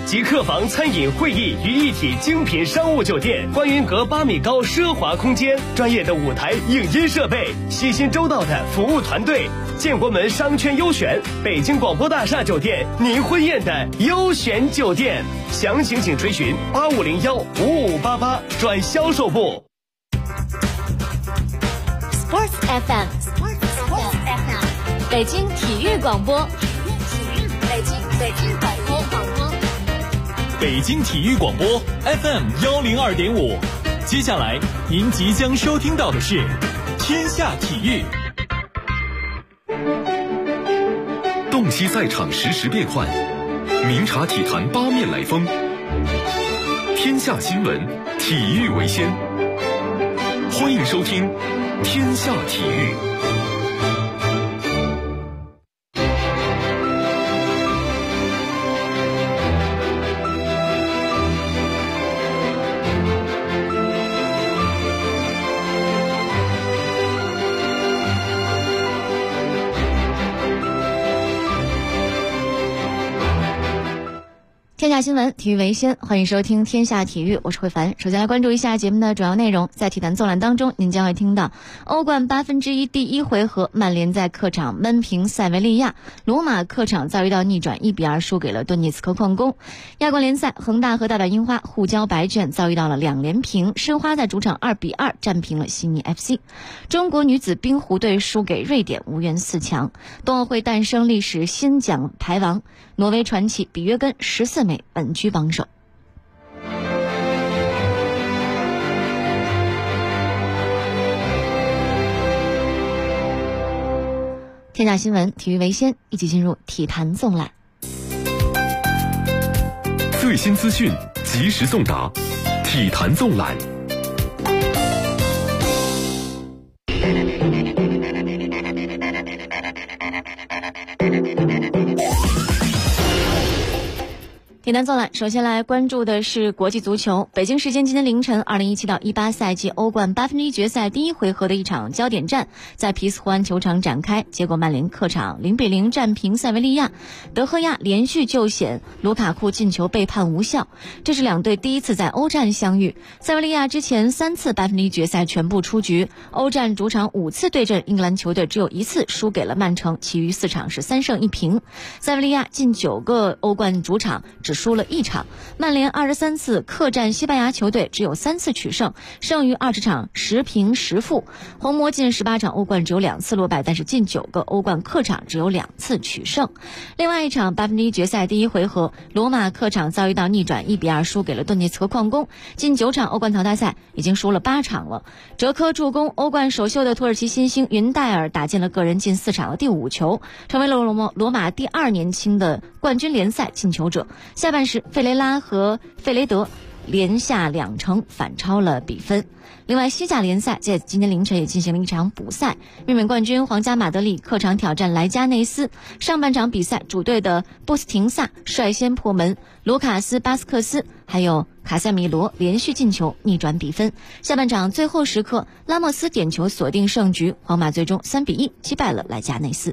集客房、餐饮、会议于一体精品商务酒店，观云阁8米高奢华空间，专业的舞台影音设备，细心周到的服务团队。建国门商圈优选，北京广播大厦酒店，您婚宴的优选酒店。详情请垂询85015588转销售部。 Sports FM， 北京体育广播，北京广播， 北京体育广播 FM102.5。接下来您即将收听到的是天下体育。 洞悉赛场实时变幻，明察体坛八面来风。天下新闻，体育为先。欢迎收听天下体育。 天下新闻，体育为先，欢迎收听天下体育，我是慧凡。首先来关注一下节目的主要内容。在体坛纵览当中，您将会听到欧冠1/8第一回合，曼联在客场闷平塞维利亚，罗马客场遭遇到逆转1-2输给了顿涅茨克矿工。亚冠联赛，恒大和大阪樱花互交白卷，遭遇到了2连平，申花在主场2-2战平了悉尼 FC。中国女子冰壶队输给瑞典，无缘4强。冬奥会诞生历史新奖牌王，挪威传奇比约根14枚稳居榜首。天下新闻，体育为先，一起进入体坛纵览。 最新资讯，及时送达，体坛纵览。 体坛纵览，首先来关注的是国际足球。北京时间今天凌晨，2017到18赛季欧冠1/8决赛第一回合的一场焦点战在皮斯湖安球场展开，结果曼联客场0-0战平塞维利亚，德赫亚连续救险，卢卡库进球被判无效。这是两队第一次在欧战相遇。塞维利亚之前3次1/8决赛全部出局，欧战主场5次对阵英格兰球队只有1次输给了曼城，其余4场是3胜1平。塞维利亚近9个欧冠主场只输了1场，曼联23次客战西班牙球队只有3次取胜，剩余20场10平10负。红魔近18场欧冠只有2次落败，但是近9个欧冠客场只有2次取胜。另外一场1/8决赛第一回合，罗马客场遭遇到逆转1-2输给了顿涅茨克矿工，近9场欧冠淘汰赛已经输了8场了。哲科助攻欧冠首秀的土耳其新星云戴尔打进了个人近4场的第5球，成为了罗马第2年轻的冠军联赛进球者。下半时，费雷拉和费雷德连下2城，反超了比分。另外，西甲联赛在今天凌晨也进行了一场补赛，卫冕冠军皇家马德里客场挑战莱加内斯。上半场比赛，主队的布斯廷萨率先破门，卢卡斯·巴斯克斯还有卡塞米罗连续进球逆转比分。下半场最后时刻，拉莫斯点球锁定胜局，皇马最终3-1击败了莱加内斯。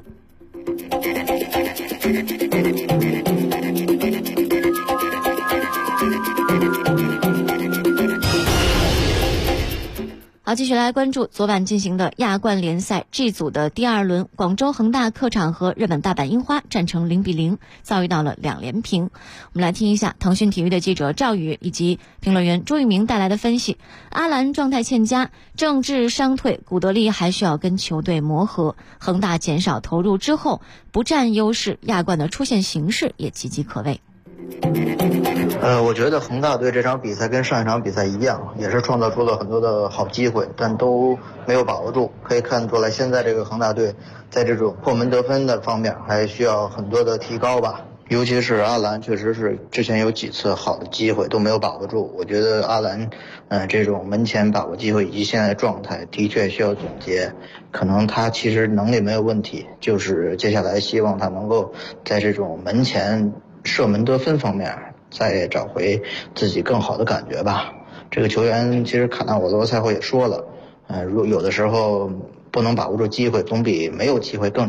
好，继续来关注昨晚进行的亚冠联赛 G 组的第2轮，广州恒大客场和日本大阪樱花战成0-0，遭遇到了2连平。我们来听一下腾讯体育的记者赵宇以及评论员朱玉明带来的分析。阿兰状态欠佳，郑智伤退，古德利还需要跟球队磨合。恒大减少投入之后不占优势，亚冠的出现形势也岌岌可危。 我觉得恒大队这场比赛跟上一场比赛一样，也是创造出了很多的好机会，但都没有把握住。可以看出来，现在这个恒大队在这种破门得分的方面还需要很多的提高吧。尤其是阿兰，确实是之前有几次好的机会都没有把握住。我觉得阿兰，这种门前把握机会以及现在的状态的确需要总结。可能他其实能力没有问题，就是接下来希望他能够在这种门前射门得分方面再找回自己更好的感觉吧。这个球员其实卡纳瓦罗赛后也说了，有的时候不能把握住机会，总比没有机会更强。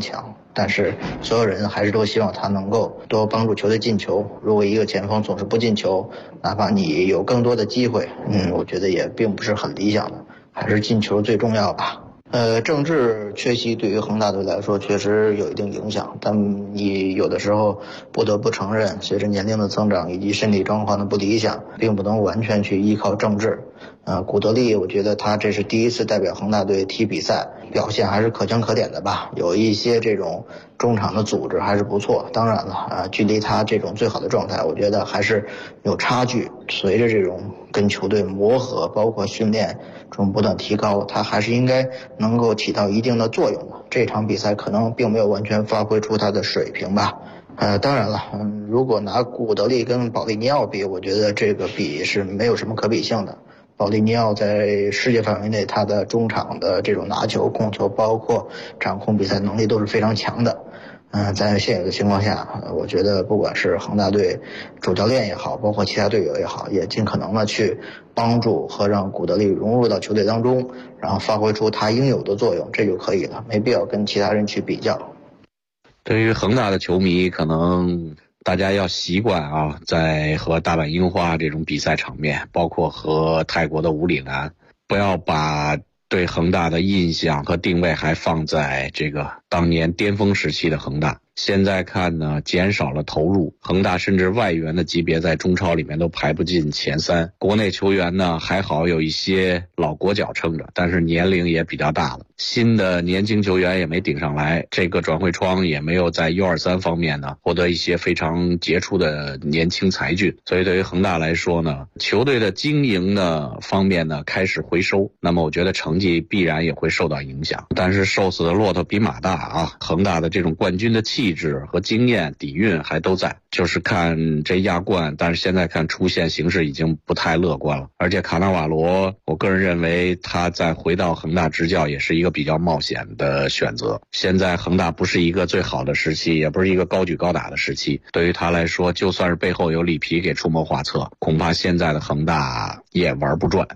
但是所有人还是都希望他能够多帮助球队进球。如果一个前锋总是不进球，哪怕你有更多的机会，我觉得也并不是很理想的，还是进球最重要吧。政治缺席对于恒大队来说确实有一定影响，但你有的时候不得不承认，随着年龄的增长以及身体状况的不理想，并不能完全去依靠政治。古德利我觉得他这是第一次代表恒大队踢比赛，表现还是可圈可点的吧，有一些这种中场的组织还是不错。当然了，距离他这种最好的状态我觉得还是有差距，随着这种跟球队磨合包括训练中不断提高，他还是应该能够起到一定的作用的。这场比赛可能并没有完全发挥出他的水平吧。当然了，如果拿古德利跟保利尼奥比，我觉得这个比是没有什么可比性的。保利尼奥在世界范围内，他的中场的这种拿球、控球，包括掌控比赛能力都是非常强的。在现有的情况下，我觉得不管是恒大队主教练也好，包括其他队友也好，也尽可能的去帮助和让古德利融入到球队当中，然后发挥出他应有的作用，这就可以了，没必要跟其他人去比较。 对于恒大的球迷，可能大家要习惯在和大阪樱花这种比赛场面，包括和泰国的武里南，不要把对恒大的印象和定位还放在这个当年巅峰时期的恒大。现在看呢，减少了投入，恒大甚至外援的级别在中超里面都排不进前3。国内球员呢还好有一些老国脚撑着，但是年龄也比较大了，新的年轻球员也没顶上来，这个转会窗也没有在 U23 方面呢获得一些非常杰出的年轻才俊。所以对于恒大来说呢，球队的经营的方面呢开始回收，那么我觉得成绩必然也会受到影响。但是瘦死的骆驼比马大恒大的这种冠军的气质和经验底蕴还都在，就是看这亚冠，但是现在看出现形势已经不太乐观了。而且卡纳瓦罗，我个人认为他再回到恒大执教也是一个比较冒险的选择。现在恒大不是一个最好的时期，也不是一个高举高打的时期，对于他来说，就算是背后有里皮给出谋划策，恐怕现在的恒大也玩不转。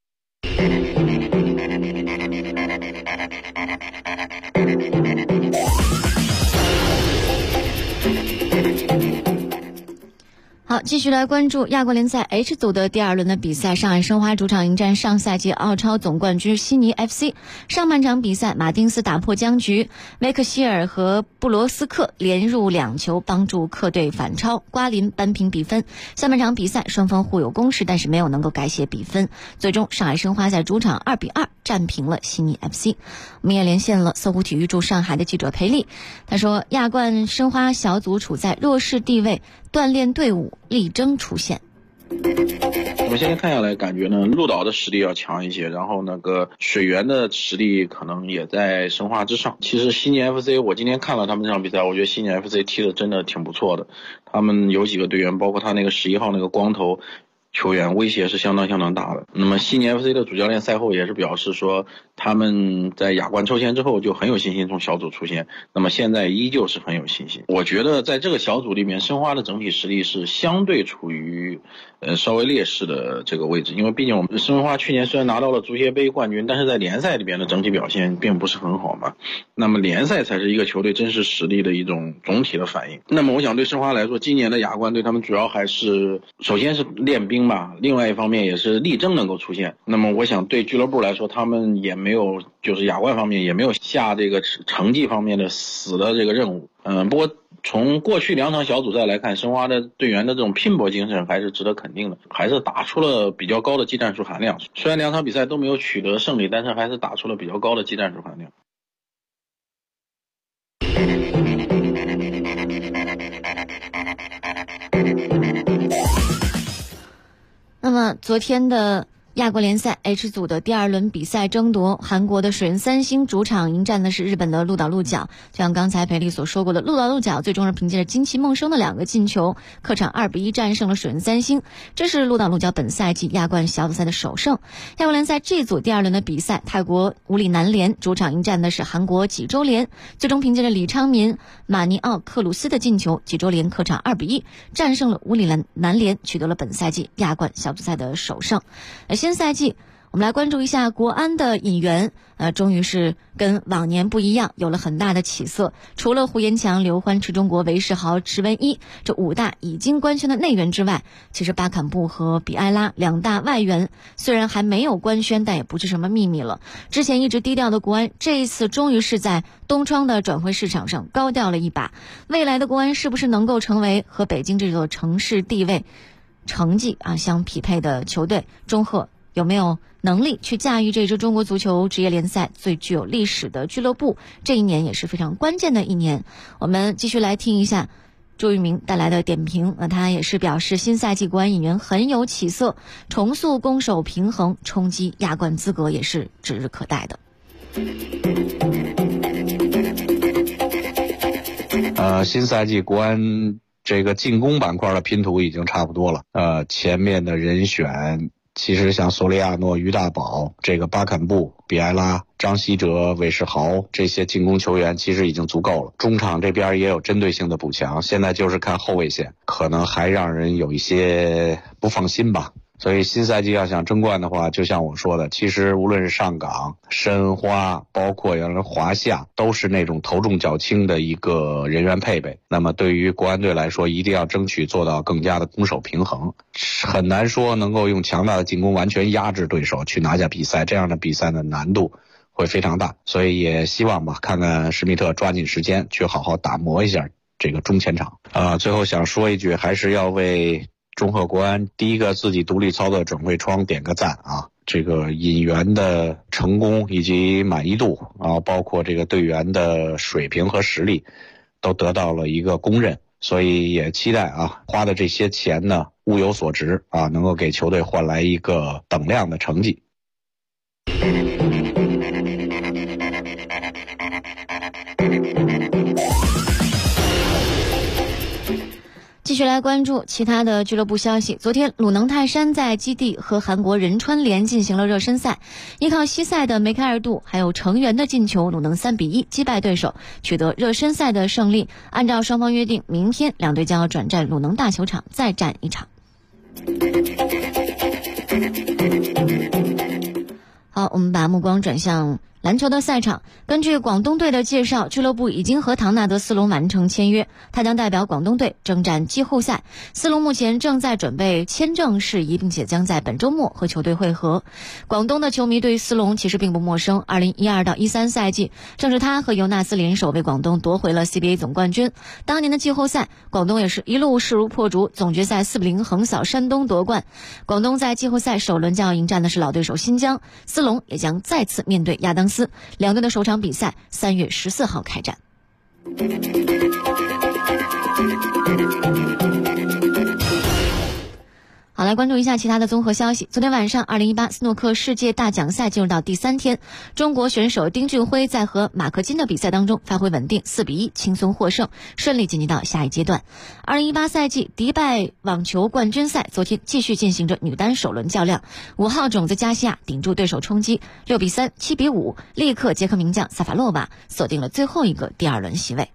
好，继续来关注亚冠联赛 H 组的第2轮的比赛。上海申花主场迎战上赛季澳超总冠军悉尼 FC。上半场比赛，马丁斯打破僵局，梅克希尔和布罗斯克连入2球，帮助客队反超，瓜林扳平比分。下半场比赛，双方互有攻势，但是没有能够改写比分。最终，上海申花在主场2-2战平了悉尼 FC。我们也连线了搜狐体育驻上海的记者裴丽，他说，亚冠申花小组处在弱势地位，锻炼队伍力争出线。 我们现在看下来，感觉呢，鹿岛的实力要强一些，然后那个水源的实力可能也在申花之上。其实悉尼 FC 我今天看了他们这场比赛，我觉得悉尼 FC 踢的真的挺不错的。他们有几个队员，包括他那个11号那个光头球员，威胁是相当大的。那么悉尼 FC 的主教练赛后也是表示说，他们在亚冠抽签之后就很有信心从小组出线，那么现在依旧是很有信心。我觉得在这个小组里面，申花的整体实力是相对处于稍微劣势的这个位置，因为毕竟我们申花去年虽然拿到了足协杯冠军，但是在联赛里边的整体表现并不是很好嘛。那么联赛才是一个球队真实实力的一种总体的反应。那么我想对申花来说，今年的亚冠对他们主要还是首先是练兵吧，另外一方面也是力争能够出线。那么我想对俱乐部来说，他们也没有就是亚冠方面也没有下这个成绩方面的死的这个任务。不过从过去2场小组赛来看，申花的队员的这种拼搏精神还是值得肯定的，还是打出了比较高的技战术含量。虽然2场比赛都没有取得胜利，但是还是打出了比较高的技战术含量。 那么昨天的亚冠联赛 H 组的第2轮比赛争夺，韩国的水原三星主场迎战的是日本的鹿岛鹿角。就像刚才裴丽所说过的，鹿岛鹿角最终是凭借着金崎梦生的2个进球，客场2-1战胜了水原三星，这是鹿岛鹿角本赛季亚冠小组赛的首胜。亚冠联赛 G 组第2轮的比赛，泰国武里南联主场迎战的是韩国济州联，最终凭借着李昌民、马尼奥克鲁斯的进球，济州联客场2-1战胜了武里南联，取得了本赛季亚冠小组赛的首胜。新赛季我我们来关注一下国安的引援，终于是跟往年不一样，有了很大的起色。除了胡延强、刘欢、池忠国、韦世豪、池文一这5大已经官宣的内援之外，其实巴坎布和比埃拉2大外援虽然还没有官宣，但也不是什么秘密了。之前一直低调的国安，这一次终于是在东窗的转会市场上高调了一把。未来的国安是不是能够成为和北京这座城市地位、成绩相匹配的球队？中赫有没有能力去驾驭这支中国足球职业联赛最具有历史的俱乐部？这一年也是非常关键的一年。我们继续来听一下朱玉明带来的点评。他也是表示，新赛季国安引援很有起色，重塑攻守平衡，冲击亚冠资格也是指日可待的。 新赛季国安这个进攻板块的拼图已经差不多了。前面的人选其实像索里亚诺、于大宝、这个巴坎布、比埃拉、张稀哲、韦世豪这些进攻球员其实已经足够了。中场这边也有针对性的补强，现在就是看后卫线，可能还让人有一些不放心吧。所以新赛季要想争冠的话，就像我说的，其实无论是上港、申花，包括原来华夏，都是那种头重脚轻的一个人员配备。那么对于国安队来说，一定要争取做到更加的攻守平衡。很难说能够用强大的进攻完全压制对手去拿下比赛，这样的比赛的难度会非常大。所以也希望吧，看看施密特抓紧时间去好好打磨一下这个中前场。最后想说一句，还是要为中赫国安第一个自己独立操作转会窗点个赞啊！这个引援的成功以及满意度，然后包括这个队员的水平和实力都得到了一个公认，所以也期待花的这些钱呢物有所值能够给球队换来一个等量的成绩。 继续来关注其他的俱乐部消息。昨天鲁能泰山在基地和韩国仁川联进行了热身赛，依靠西塞的梅开二度还有成员的进球，鲁能3-1击败对手，取得热身赛的胜利。按照双方约定，明天两队将要转战鲁能大球场再战一场。好，我们把目光转向篮球的赛场。根据广东队的介绍，俱乐部已经和唐纳德·斯隆完成签约，他将代表广东队征战季后赛。斯隆目前正在准备签证事宜，并且将在本周末和球队会合。广东的球迷对于斯隆其实并不陌生，2012到13赛季，正是他和尤纳斯联手为广东夺回了 CBA 总冠军。当年的季后赛，广东也是一路势如破竹，总决赛4-0横扫山东夺冠。广东在季后赛首轮将要迎战的是老对手新疆，斯隆也将再次面对亚当斯。两队的首场比赛3月14号开战。好，来关注一下其他的综合消息。昨天晚上2018斯诺克世界大奖赛进入到第3天，中国选手丁俊晖在和马克金的比赛当中发挥稳定，4-1轻松获胜，顺利晋级到下一阶段。2018赛季迪拜网球冠军赛昨天继续进行着女单首轮较量，5号种子加西亚顶住对手冲击，6-3、7-5，立刻捷克名将萨法洛娃锁定了最后一个第2轮席位。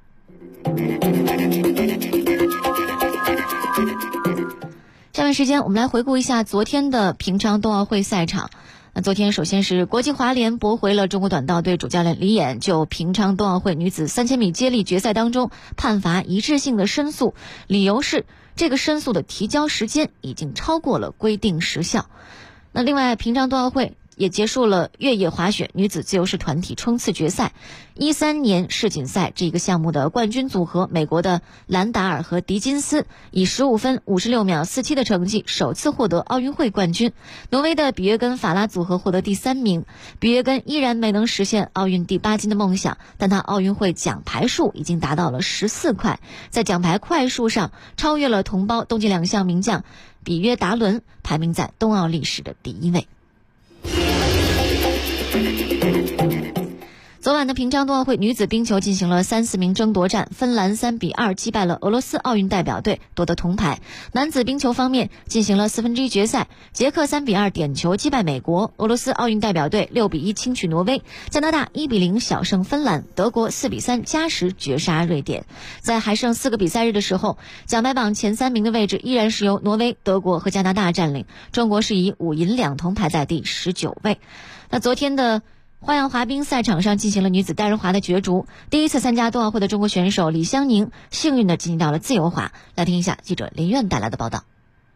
下面时间我们来回顾一下昨天的平昌冬奥会赛场。昨天首先是国际滑联驳回了中国短道队主教练李琰就平昌冬奥会女子3000米接力决赛当中判罚一致性的申诉，理由是这个申诉的提交时间已经超过了规定时效。那另外平昌冬奥会也结束了越野滑雪女子自由式团体冲刺决赛，13年世锦赛这个项目的冠军组合美国的兰达尔和迪金斯以15分56秒47的成绩首次获得奥运会冠军。挪威的比约根法拉组合获得第3名，比约根依然没能实现奥运第8金的梦想，但他奥运会奖牌数已经达到了14块，在奖牌块数上超越了同胞冬季2项名将比约达伦，排名在冬奥历史的第1位。 昨晚的平昌冬奥会女子冰球进行了3-4名争夺战，芬兰3-2击败了俄罗斯奥运代表队，夺得铜牌。男子冰球方面进行了1/4决赛，捷克3-2点球击败美国，俄罗斯奥运代表队6-1轻取挪威，加拿大1-0小胜芬兰，德国4-3加时绝杀瑞典。在还剩4个比赛日的时候，奖牌榜前3名的位置依然是由挪威、德国和加拿大占领，中国是以5银2铜排在第19位。那昨天的花样滑冰赛场上进行了女子单人滑的角逐，第一次参加冬奥会的中国选手李湘宁幸运地进到了自由滑。来听一下记者林苑带来的报道。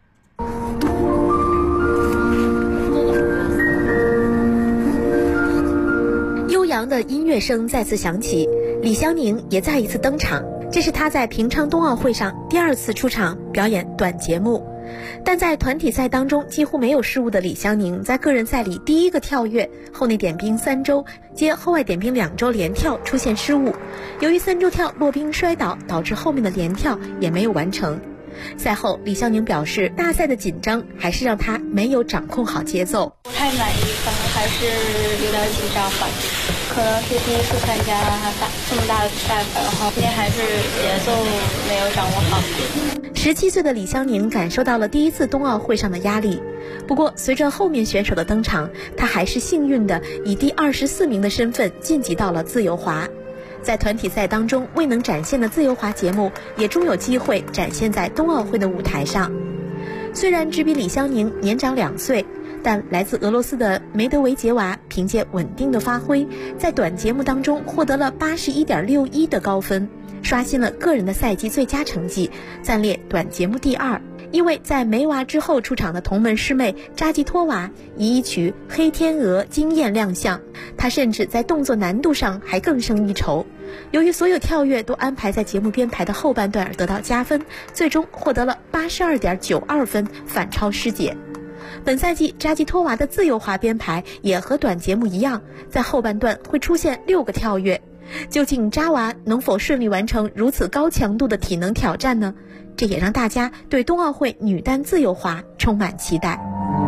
悠扬的音乐声再次响起，李湘宁也再一次登场，这是她在平昌冬奥会上第2次出场表演短节目。但在团体赛当中几乎没有失误的李湘宁，在个人赛里第一个跳跃后内点冰3周接后外点冰2周连跳出现失误，由于3周跳落冰摔倒，导致后面的连跳也没有完成。赛后李湘宁表示，大赛的紧张还是让她没有掌控好节奏。 不太满意，可能还是有点紧张吧，可能是第一次参加这么大的比赛吧，然后今天还是节奏没有掌握好。 17岁的李湘宁感受到了第一次冬奥会上的压力，不过随着后面选手的登场，她还是幸运的以第24名的身份晋级到了自由滑。在团体赛当中未能展现的自由滑节目，也终有机会展现在冬奥会的舞台上。虽然只比李湘宁年长2岁，但来自俄罗斯的梅德韦杰娃凭借稳定的发挥，在短节目当中获得了81.61的高分，刷新了个人的赛季最佳成绩，暂列短节目第2。因为在梅娃之后出场的同门师妹扎基托娃以一曲《黑天鹅》惊艳亮相，她甚至在动作难度上还更胜一筹。由于所有跳跃都安排在节目编排的后半段而得到加分，最终获得了82.92分，反超师姐。本赛季扎基托娃的自由滑编排也和短节目一样，在后半段会出现6个跳跃。究竟扎娃能否顺利完成如此高强度的体能挑战呢？这也让大家对冬奥会女单自由滑充满期待。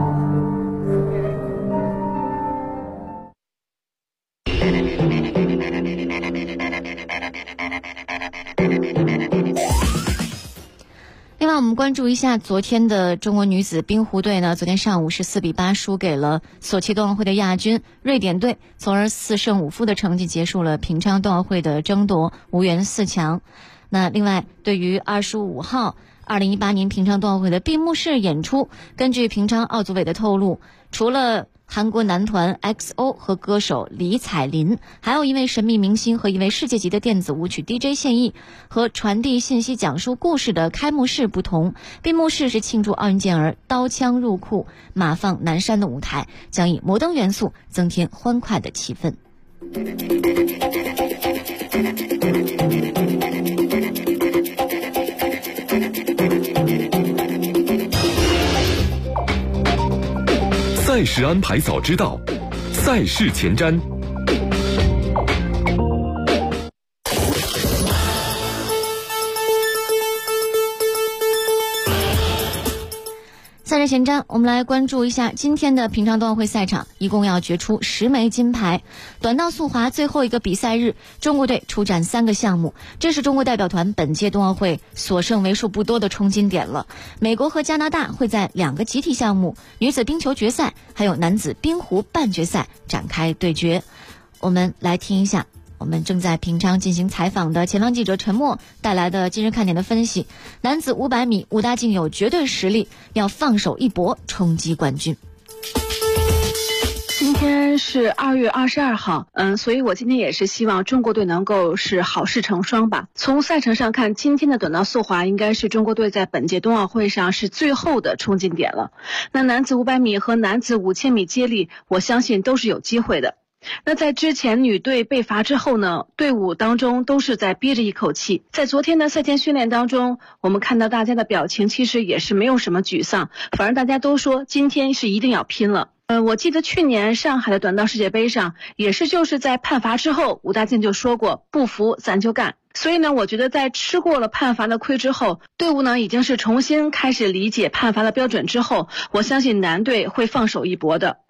另外我们关注一下昨天的中国女子冰壶队呢，昨天上午是4-8输给了索契冬奥会的亚军瑞典队，从而4胜5负的成绩结束了平昌冬奥会的争夺，无缘4强。那另外对于25号2018年平昌冬奥会的闭幕式演出，根据平昌奥组委的透露，除了韩国男团 XO 和歌手李彩琳，还有一位神秘明星和一位世界级的电子舞曲 DJ 现役。和传递信息讲述故事的开幕式不同，闭幕式是庆祝奥运健儿刀枪入库马放南山的舞台，将以摩登元素增添欢快的气氛。 赛事安排早知道，赛事前瞻。 赛事前瞻，我们来关注一下今天的平昌冬奥会赛场，一共要决出10枚金牌。短道速滑最后一个比赛日，中国队出战3个项目，这是中国代表团本届冬奥会所剩为数不多的冲金点了。美国和加拿大会在2个集体项目女子冰球决赛还有男子冰壶半决赛展开对决。我们来听一下我们正在平昌进行采访的前方记者陈默带来的今日看点的分析。男子500米，武大靖有绝对实力，要放手一搏冲击冠军。 今天是2月22号，所以我今天也是希望中国队能够是好事成双吧。从赛程上看，今天的短道速滑应该是中国队在本届冬奥会上是最后的冲劲点了。那男子500米和男子5000米接力，我相信都是有机会的。那在之前女队被罚之后呢，队伍当中都是在憋着一口气。在昨天的赛前训练当中，我们看到大家的表情其实也是没有什么沮丧，反而大家都说今天是一定要拼了。我记得去年上海的短道世界杯上也是就是在判罚之后，武大靖就说过不服咱就干。所以呢，我觉得在吃过了判罚的亏之后，队伍呢已经是重新开始理解判罚的标准之后，我相信男队会放手一搏的。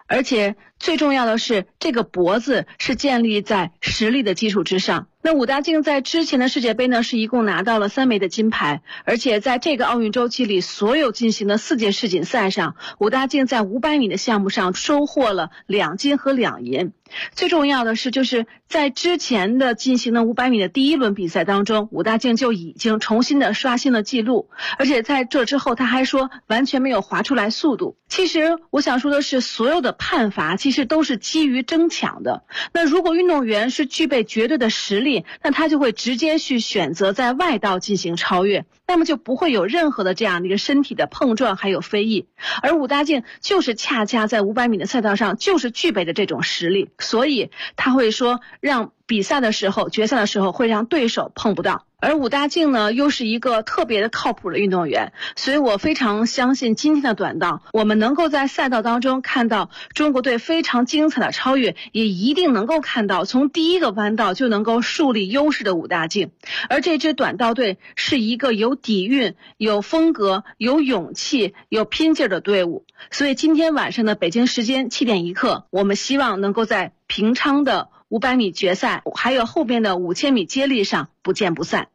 而且最重要的是，这个脖子是建立在实力的基础之上。那武大靖在之前的世界杯呢，是一共拿到了3枚的金牌，而且在这个奥运周期里，所有进行的4届世锦赛上，武大靖在500米的项目上收获了2金和2银。最重要的是，就是在之前的进行的500米的第1轮比赛当中，武大靖就已经重新的刷新了记录，而且在这之后他还说完全没有划出来速度。其实我想说的是，所有的判罚其实都是基于争抢的。那如果运动员是具备绝对的实力，那他就会直接去选择在外道进行超越，那么就不会有任何的这样的一个身体的碰撞还有非议。而武大靖就是恰恰在500米的赛道上就是具备的这种实力，所以他会说让比赛的时候决赛的时候会让对手碰不到。而武大靖呢又是一个特别的靠谱的运动员，所以我非常相信今天的短道我们能够在赛道当中看到中国队非常精彩的超越，也一定能够看到从第一个弯道就能够树立优势的武大靖。而这支短道队是一个有底蕴、有风格、有勇气、有拼劲的队伍，所以今天晚上的北京时间7点1刻，我们希望能够在平昌的500米决赛还有后边的5000米接力上不见不散。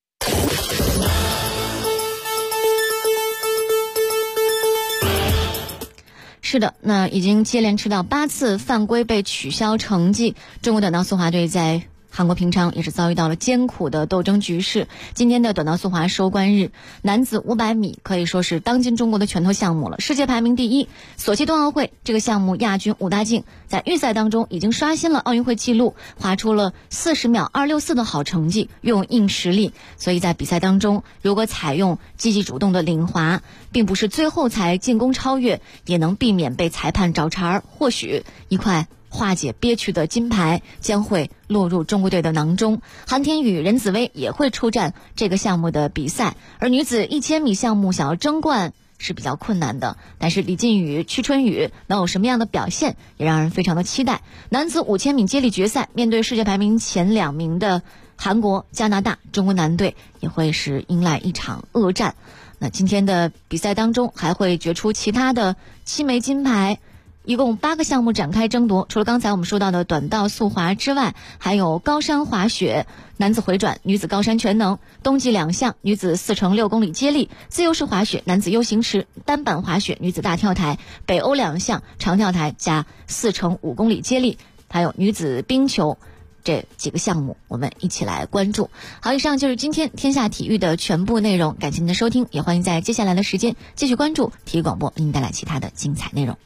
是的，那已经接连吃到8次犯规被取消成绩，中国短道速滑队在韩国平昌也是遭遇到了艰苦的斗争局势。今天的短道速滑收官日，男子500米可以说是当今中国的拳头项目了，世界排名第1。索契冬奥会这个项目亚军武大靖在预赛当中已经刷新了奥运会纪录，划出了40秒264的好成绩，用硬实力。所以在比赛当中，如果采用积极主动的领滑，并不是最后才进攻超越，也能避免被裁判找茬，或许一块化解憋屈的金牌将会落入中国队的囊中。韩天宇、任子威也会出战这个项目的比赛，而女子1000米项目想要争冠是比较困难的，但是李靖宇、屈春雨能有什么样的表现，也让人非常的期待。男子5000米接力决赛，面对世界排名前2名的韩国、加拿大，中国男队也会是迎来一场恶战。那今天的比赛当中还会决出其他的7枚金牌，一共8个项目展开争夺。除了刚才我们说到的短道速滑之外，还有高山滑雪、男子回转、女子高山全能、冬季2项女子4×6公里接力、自由式滑雪、男子 U 型池、单板滑雪、女子大跳台、北欧2项长跳台加4×5公里接力，还有女子冰球，这几个项目我们一起来关注。好，以上就是今天天下体育的全部内容，感谢您的收听，也欢迎在接下来的时间继续关注体育广播，为您带来其他的精彩内容。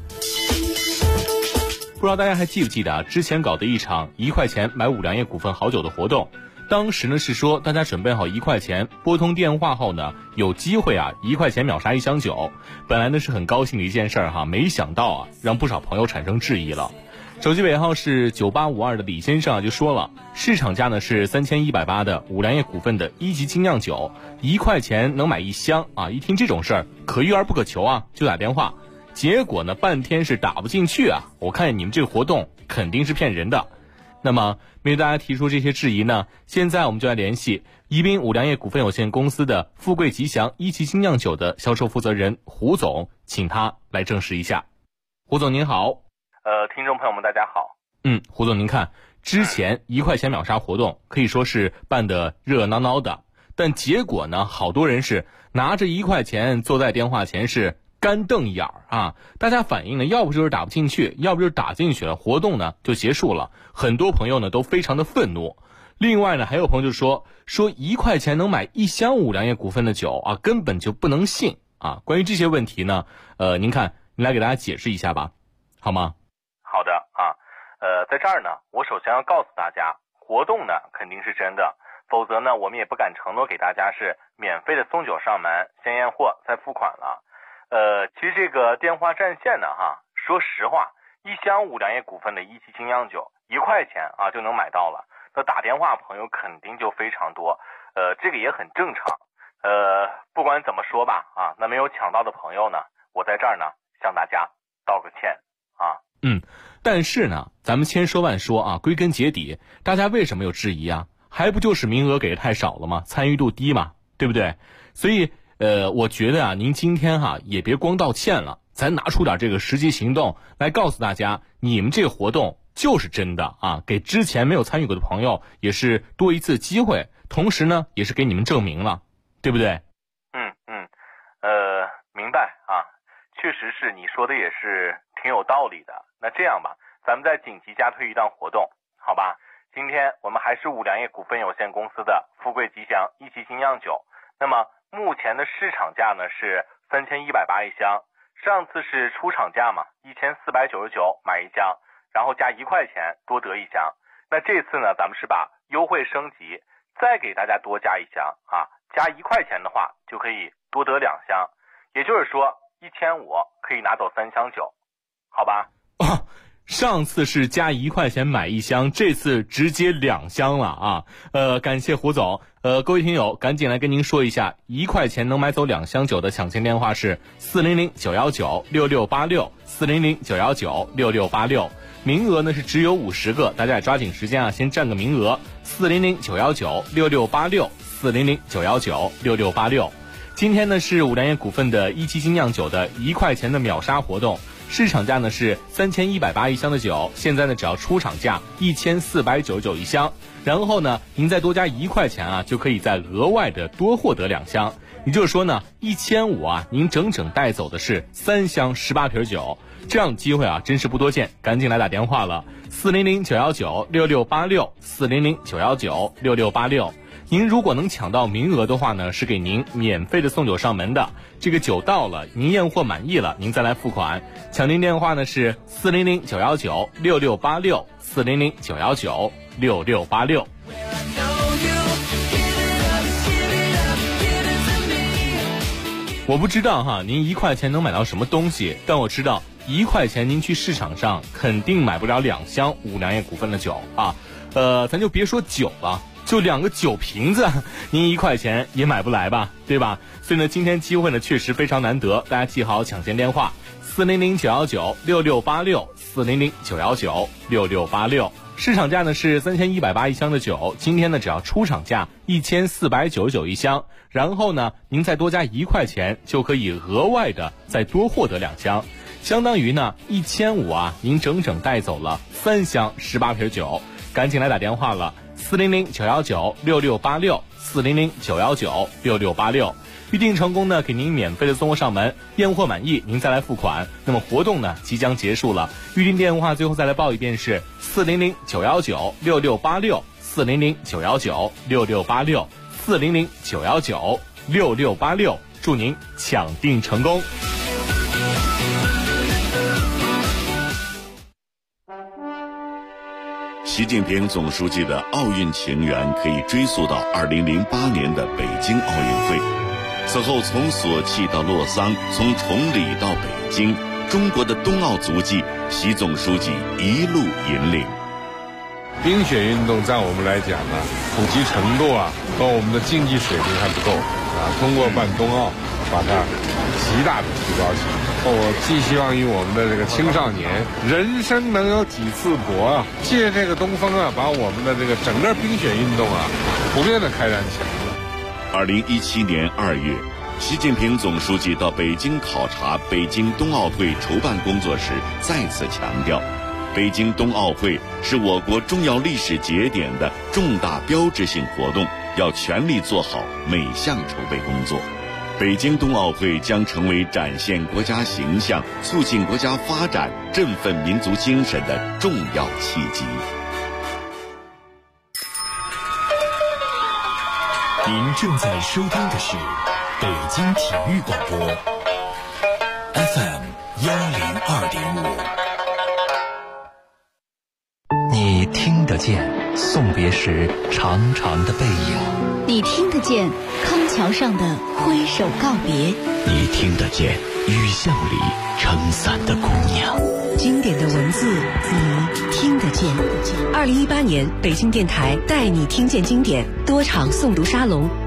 不知道大家还记不记得啊？之前搞的一场1块钱买五粮液股份好酒的活动，当时呢是说大家准备好1块钱，拨通电话后呢，有机会啊1块钱秒杀1箱酒。本来呢是很高兴的一件事儿哈，没想到啊让不少朋友产生质疑了。手机尾号是9852的李先生啊就说了，市场价呢是3180的五粮液股份的1级精酿酒，1块钱能买1箱啊！一听这种事儿，可遇而不可求啊，就打电话。结果呢半天是打不进去啊！我看你们这个活动肯定是骗人的。那么面对大家提出这些质疑呢，现在我们就来联系宜宾五粮液股份有限公司的富贵吉祥1级精酿酒的销售负责人胡总，请他来证实一下。胡总您好。 听众朋友们大家好。 胡总您看，之前1块钱秒杀活动可以说是办得热热闹闹的，但结果呢，好多人是拿着1块钱坐在电话前是干瞪眼啊！大家反映呢，要不就是打不进去，要不就是打进去了，活动呢就结束了。很多朋友呢都非常的愤怒。另外呢，还有朋友就说1块钱能买1箱五粮液股份的酒啊，根本就不能信啊！关于这些问题呢，您看，您来给大家解释一下吧，好吗？ 好的啊，在这儿呢，我首先要告诉大家，活动呢肯定是真的，否则呢我们也不敢承诺给大家是免费的送酒上门，先验货再付款了。其实这个电话占线呢说实话，1箱五粮液股份的1级精酿酒1块钱啊就能买到了，那打电话朋友肯定就非常多，这个也很正常。不管怎么说吧啊，那没有抢到的朋友呢，我在这儿呢向大家道个歉啊。 但是呢，咱们千说万说啊，归根结底，大家为什么有质疑啊？还不就是名额给的太少了吗？参与度低嘛，对不对？所以我觉得啊，您今天也别光道歉了， 咱拿出点这个实际行动来告诉大家，你们这个活动就是真的啊，给之前没有参与过的朋友也是多一次机会，同时呢也是给你们证明了，对不对？ 明白啊，确实是你说的也是挺有道理的。那这样吧，咱们再紧急加推一档活动，好吧？今天我们还是五粮液股份有限公司的富贵吉祥一期精酿酒，那么目前的市场价呢是3180一箱，上次是出厂价嘛，1499买一箱，然后加1块钱多得一箱。那这次呢，咱们是把优惠升级，再给大家多加一箱啊，加1块钱的话就可以多得2箱，也就是说1500可以拿走3箱酒，好吧？ 上次是加1块钱买一箱，这次直接2箱了啊！感谢胡总。各位听友，赶紧来跟您说一下，1块钱能买走2箱酒的抢签电话是400-919-6686，400-919-6686。名额呢是只有50个，大家也抓紧时间啊，先占个名额。400-919-6686，400-919-6686。今天呢是五粮液股份的一期精酿酒的1块钱的秒杀活动。市场价呢是3180一箱的酒，现在呢只要出厂价1499一箱，然后呢您再多加1块钱啊，就可以再额外的多获得2箱。也就是说呢，1500啊，您整整带走的是3箱18瓶酒，这样的机会啊真是不多见，赶紧来打电话了，400-919-6686，400-919-6686。您如果能抢到名额的话呢，是给您免费的送酒上门的。这个酒到了，您验货满意了，您再来付款。抢订电话呢是400-919-6686，400-919-6686。我不知道哈，您1块钱能买到什么东西，但我知道1块钱您去市场上肯定买不了2箱五粮液股份的酒啊。咱就别说酒了，就2个酒瓶子，您1块钱也买不来吧，对吧？所以呢，今天机会呢确实非常难得，大家记好抢先电话：400-919-6686，400-919-6686。市场价呢是3180一箱的酒，今天呢只要出厂价1499一箱，然后呢您再多加1块钱，就可以额外的再多获得2箱，相当于呢1500啊，您整整带走了3箱18瓶酒。赶紧来打电话了，400-919-6686，400-919-6686。预定成功呢，给您免费的送货上门，验货满意您再来付款。那么活动呢即将结束了，预定电话最后再来报一遍是400-919-6686，400-919-6686，400-919-6686。祝您抢订成功。 习近平总书记的奥运情缘可以追溯到2008年的北京奥运会。此后从索契到洛桑，从崇礼到北京，中国的冬奥足迹，习总书记一路引领。 冰雪运动在我们来讲呢，普及程度啊和我们的竞技水平还不够啊，通过办冬奥把它极大的提高起来。我寄希望于我们的这个青少年，人生能有几次搏啊，借这个东风啊，把我们的这个整个冰雪运动啊普遍的开展起来。 2017年2月，习近平总书记到北京考察北京冬奥会筹办工作时，再次强调，北京冬奥会是我国重要历史节点的重大标志性活动，要全力做好每项筹备工作。北京冬奥会将成为展现国家形象、促进国家发展、振奋民族精神的重要契机。 您正在收听的是北京体育广播 FM 102.5。 你听得见送别时长长的背影， 你听得见康桥上的挥手告别， 你听得见雨巷里撑伞的姑娘。 经典的文字，你听得见。2018年北京电台带你听见经典多场诵读沙龙。